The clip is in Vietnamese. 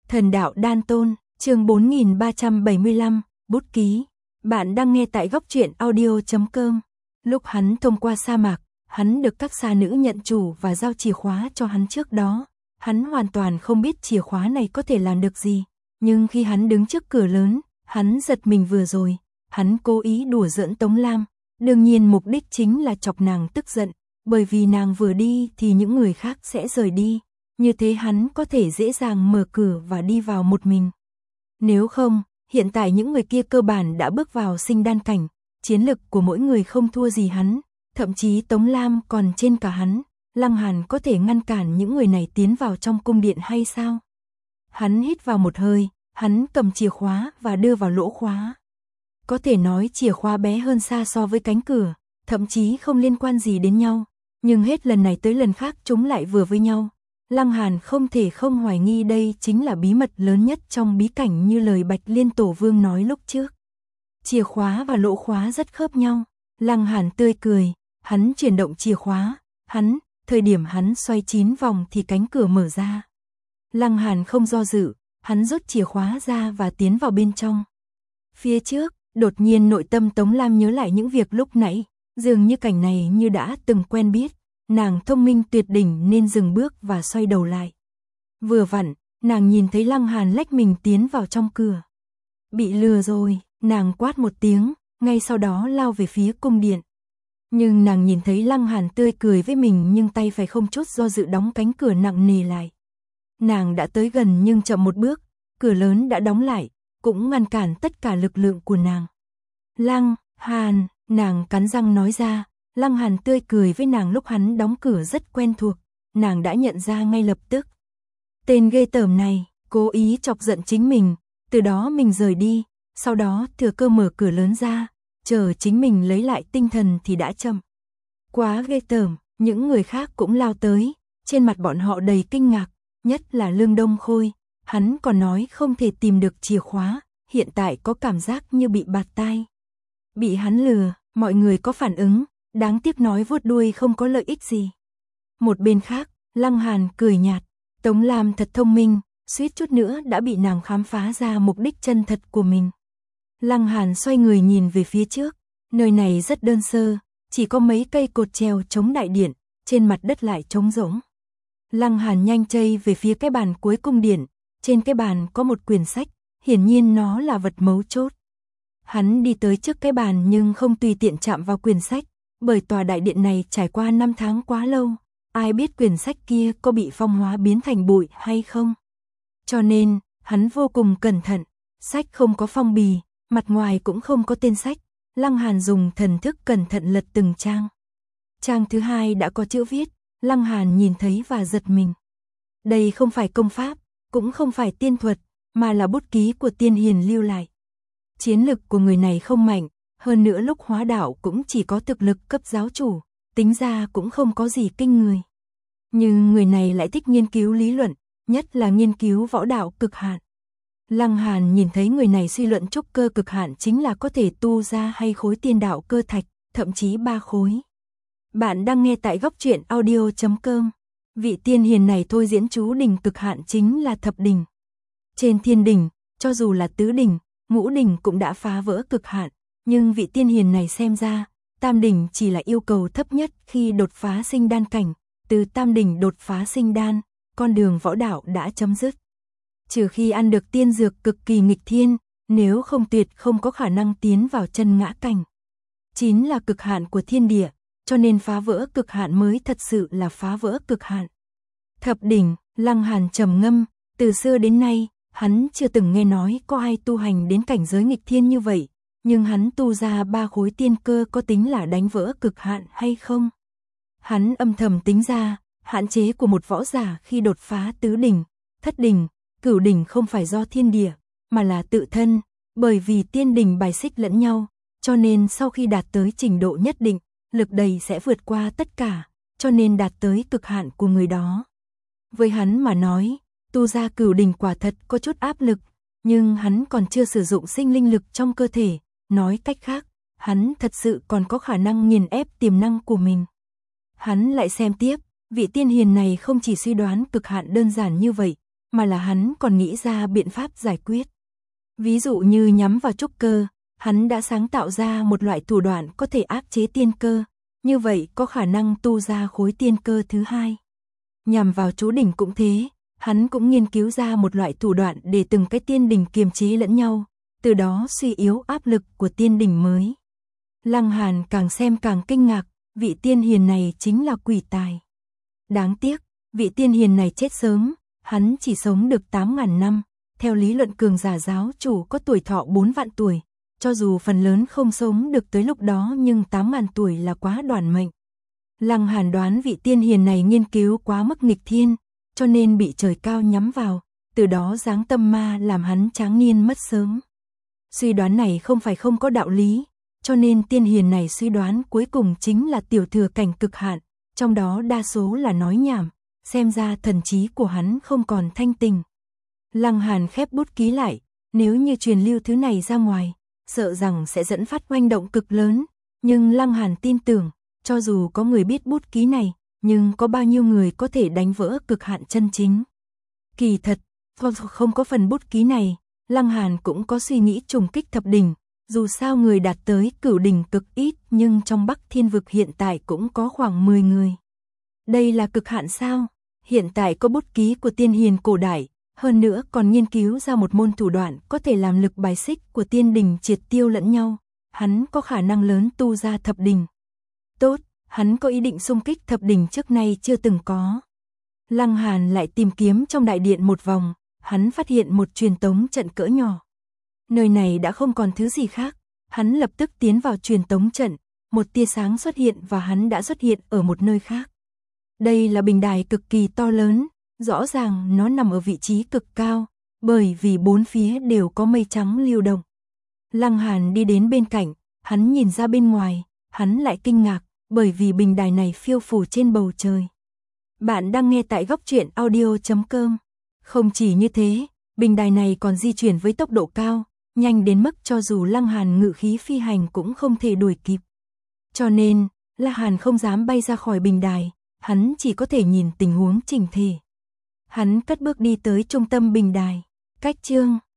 Thần đạo đan tôn, chương 4375, bút ký. Bạn đang nghe tại góc truyện audio.com. Lúc hắn thông qua sa mạc, hắn được các sa nữ nhận chủ và giao chìa khóa cho hắn trước đó. Hắn hoàn toàn không biết chìa khóa này có thể làm được gì. Nhưng khi hắn đứng trước cửa lớn, hắn giật mình vừa rồi. Hắn cố ý đùa giỡn Tống Lam. Đương nhiên mục đích chính là chọc nàng tức giận. Bởi vì nàng vừa đi thì những người khác sẽ rời đi. Như thế hắn có thể dễ dàng mở cửa và đi vào một mình. Nếu không, hiện tại những người kia cơ bản đã bước vào sinh đan cảnh. Chiến lực của mỗi người không thua gì hắn. Thậm chí Tống Lam còn trên cả hắn. Lăng Hàn có thể ngăn cản những người này tiến vào trong cung điện hay sao? Hắn hít vào một hơi, hắn cầm chìa khóa và đưa vào lỗ khóa. Có thể nói chìa khóa bé hơn xa so với cánh cửa, thậm chí không liên quan gì đến nhau. Nhưng hết lần này tới lần khác chúng lại vừa với nhau. Lăng Hàn không thể không hoài nghi đây chính là bí mật lớn nhất trong bí cảnh như lời Bạch Liên Tổ Vương nói lúc trước. Chìa khóa và lỗ khóa rất khớp nhau. Lăng Hàn tươi cười, hắn chuyển động chìa khóa, thời điểm hắn xoay 9 vòng thì cánh cửa mở ra. Lăng Hàn không do dự, hắn rút chìa khóa ra và tiến vào bên trong. Phía trước, đột nhiên nội tâm Tống Lam nhớ lại những việc lúc nãy, dường như cảnh này như đã từng quen biết. Nàng thông minh tuyệt đỉnh nên dừng bước và xoay đầu lại. Vừa vặn, nàng nhìn thấy Lăng Hàn lách mình tiến vào trong cửa. Bị lừa rồi, nàng quát một tiếng, ngay sau đó lao về phía cung điện. Nhưng nàng nhìn thấy Lăng Hàn tươi cười với mình nhưng tay phải không chút do dự đóng cánh cửa nặng nề lại. Nàng đã tới gần nhưng chậm một bước, cửa lớn đã đóng lại, cũng ngăn cản tất cả lực lượng của nàng. Lăng Hàn, nàng cắn răng nói ra. Lăng Hàn tươi cười với nàng lúc hắn đóng cửa rất quen thuộc, nàng đã nhận ra ngay lập tức. Tên ghê tởm này, cố ý chọc giận chính mình, từ đó mình rời đi, sau đó thừa cơ mở cửa lớn ra, chờ chính mình lấy lại tinh thần thì đã chậm. Quá ghê tởm, những người khác cũng lao tới, trên mặt bọn họ đầy kinh ngạc, nhất là Lương Đông Khôi, hắn còn nói không thể tìm được chìa khóa, hiện tại có cảm giác như bị bạt tai. Bị hắn lừa, mọi người có phản ứng. Đáng tiếc nói vuốt đuôi không có lợi ích gì. Một bên khác, Lăng Hàn cười nhạt, Tống Lam thật thông minh, suýt chút nữa đã bị nàng khám phá ra mục đích chân thật của mình. Lăng Hàn xoay người nhìn về phía trước, nơi này rất đơn sơ, chỉ có mấy cây cột treo chống đại điện, trên mặt đất lại trống rỗng. Lăng Hàn nhanh chây về phía cái bàn cuối cung điện, trên cái bàn có một quyển sách, hiển nhiên nó là vật mấu chốt. Hắn đi tới trước cái bàn nhưng không tùy tiện chạm vào quyển sách. Bởi tòa đại điện này trải qua 5 tháng quá lâu, ai biết quyển sách kia có bị phong hóa biến thành bụi hay không. Cho nên, hắn vô cùng cẩn thận, sách không có phong bì, mặt ngoài cũng không có tên sách. Lăng Hàn dùng thần thức cẩn thận lật từng trang. Trang thứ 2 đã có chữ viết, Lăng Hàn nhìn thấy và giật mình. Đây không phải công pháp, cũng không phải tiên thuật, mà là bút ký của tiên hiền lưu lại. Chiến lực của người này không mạnh. Hơn nữa lúc hóa đạo cũng chỉ có thực lực cấp giáo chủ, tính ra cũng không có gì kinh người. Nhưng người này lại thích nghiên cứu lý luận, nhất là nghiên cứu võ đạo cực hạn. Lăng Hàn nhìn thấy người này suy luận trúc cơ cực hạn chính là có thể tu ra hay khối tiên đạo cơ thạch, thậm chí 3 khối. Bạn đang nghe tại góc truyện audio.com. Vị tiên hiền này thôi diễn chú đỉnh cực hạn chính là thập đỉnh. Trên thiên đỉnh, cho dù là tứ đỉnh, ngũ đỉnh cũng đã phá vỡ cực hạn. Nhưng vị tiên hiền này xem ra, tam đỉnh chỉ là yêu cầu thấp nhất khi đột phá sinh đan cảnh, từ tam đỉnh đột phá sinh đan, con đường võ đạo đã chấm dứt. Trừ khi ăn được tiên dược cực kỳ nghịch thiên, nếu không tuyệt không có khả năng tiến vào chân ngã cảnh. 9 là cực hạn của thiên địa, cho nên phá vỡ cực hạn mới thật sự là phá vỡ cực hạn. Thập đỉnh, Lăng Hàn trầm ngâm, từ xưa đến nay, hắn chưa từng nghe nói có ai tu hành đến cảnh giới nghịch thiên như vậy. Nhưng hắn tu ra 3 khối tiên cơ có tính là đánh vỡ cực hạn hay không? Hắn âm thầm tính ra, hạn chế của một võ giả khi đột phá tứ đỉnh, thất đỉnh, cửu đỉnh không phải do thiên địa, mà là tự thân, bởi vì tiên đỉnh bài xích lẫn nhau, cho nên sau khi đạt tới trình độ nhất định, lực đầy sẽ vượt qua tất cả, cho nên đạt tới cực hạn của người đó. Với hắn mà nói, tu ra cửu đỉnh quả thật có chút áp lực, nhưng hắn còn chưa sử dụng sinh linh lực trong cơ thể. Nói cách khác, hắn thật sự còn có khả năng nghiền ép tiềm năng của mình. Hắn lại xem tiếp, vị tiên hiền này không chỉ suy đoán cực hạn đơn giản như vậy, mà là hắn còn nghĩ ra biện pháp giải quyết. Ví dụ như nhắm vào trúc cơ, hắn đã sáng tạo ra một loại thủ đoạn có thể áp chế tiên cơ, như vậy có khả năng tu ra khối tiên cơ thứ hai. Nhằm vào chú đỉnh cũng thế, hắn cũng nghiên cứu ra một loại thủ đoạn để từng cái tiên đỉnh kiềm chế lẫn nhau, từ đó suy yếu áp lực của tiên đỉnh mới. Lăng Hàn càng xem càng kinh ngạc, vị tiên hiền này chính là quỷ tài. Đáng tiếc, vị tiên hiền này chết sớm, hắn chỉ sống được 8.000 năm, theo lý luận cường giả giáo chủ có tuổi thọ 4 vạn tuổi, cho dù phần lớn không sống được tới lúc đó nhưng 8.000 tuổi là quá đoản mệnh. Lăng Hàn đoán vị tiên hiền này nghiên cứu quá mức nghịch thiên, cho nên bị trời cao nhắm vào, từ đó giáng tâm ma làm hắn tráng niên mất sớm. Suy đoán này không phải không có đạo lý, cho nên tiên hiền này suy đoán cuối cùng chính là tiểu thừa cảnh cực hạn, trong đó đa số là nói nhảm, xem ra thần trí của hắn không còn thanh tình. Lăng Hàn khép bút ký lại, nếu như truyền lưu thứ này ra ngoài, sợ rằng sẽ dẫn phát oanh động cực lớn, nhưng Lăng Hàn tin tưởng, cho dù có người biết bút ký này, nhưng có bao nhiêu người có thể đánh vỡ cực hạn chân chính. Kỳ thật, không có phần bút ký này, Lăng Hàn cũng có suy nghĩ trùng kích thập đỉnh, dù sao người đạt tới cửu đỉnh cực ít nhưng trong Bắc Thiên vực hiện tại cũng có khoảng 10 người. Đây là cực hạn sao? Hiện tại có bút ký của tiên hiền cổ đại, hơn nữa còn nghiên cứu ra một môn thủ đoạn có thể làm lực bài xích của tiên đỉnh triệt tiêu lẫn nhau, hắn có khả năng lớn tu ra thập đỉnh. Tốt, hắn có ý định xung kích thập đỉnh trước nay chưa từng có. Lăng Hàn lại tìm kiếm trong đại điện một vòng, hắn phát hiện một truyền tống trận cỡ nhỏ. Nơi này đã không còn thứ gì khác, hắn lập tức tiến vào truyền tống trận, một tia sáng xuất hiện và hắn đã xuất hiện ở một nơi khác. Đây là bình đài cực kỳ to lớn, rõ ràng nó nằm ở vị trí cực cao, bởi vì bốn phía đều có mây trắng lưu động. Lăng Hàn đi đến bên cạnh, hắn nhìn ra bên ngoài, hắn lại kinh ngạc, bởi vì bình đài này phiêu phù trên bầu trời. Bạn đang nghe tại góc truyện audio.com. Không chỉ như thế, bình đài này còn di chuyển với tốc độ cao, nhanh đến mức cho dù Lăng Hàn ngự khí phi hành cũng không thể đuổi kịp. Cho nên, Lăng Hàn không dám bay ra khỏi bình đài, hắn chỉ có thể nhìn tình huống chỉnh thể. Hắn cất bước đi tới trung tâm bình đài, cách chương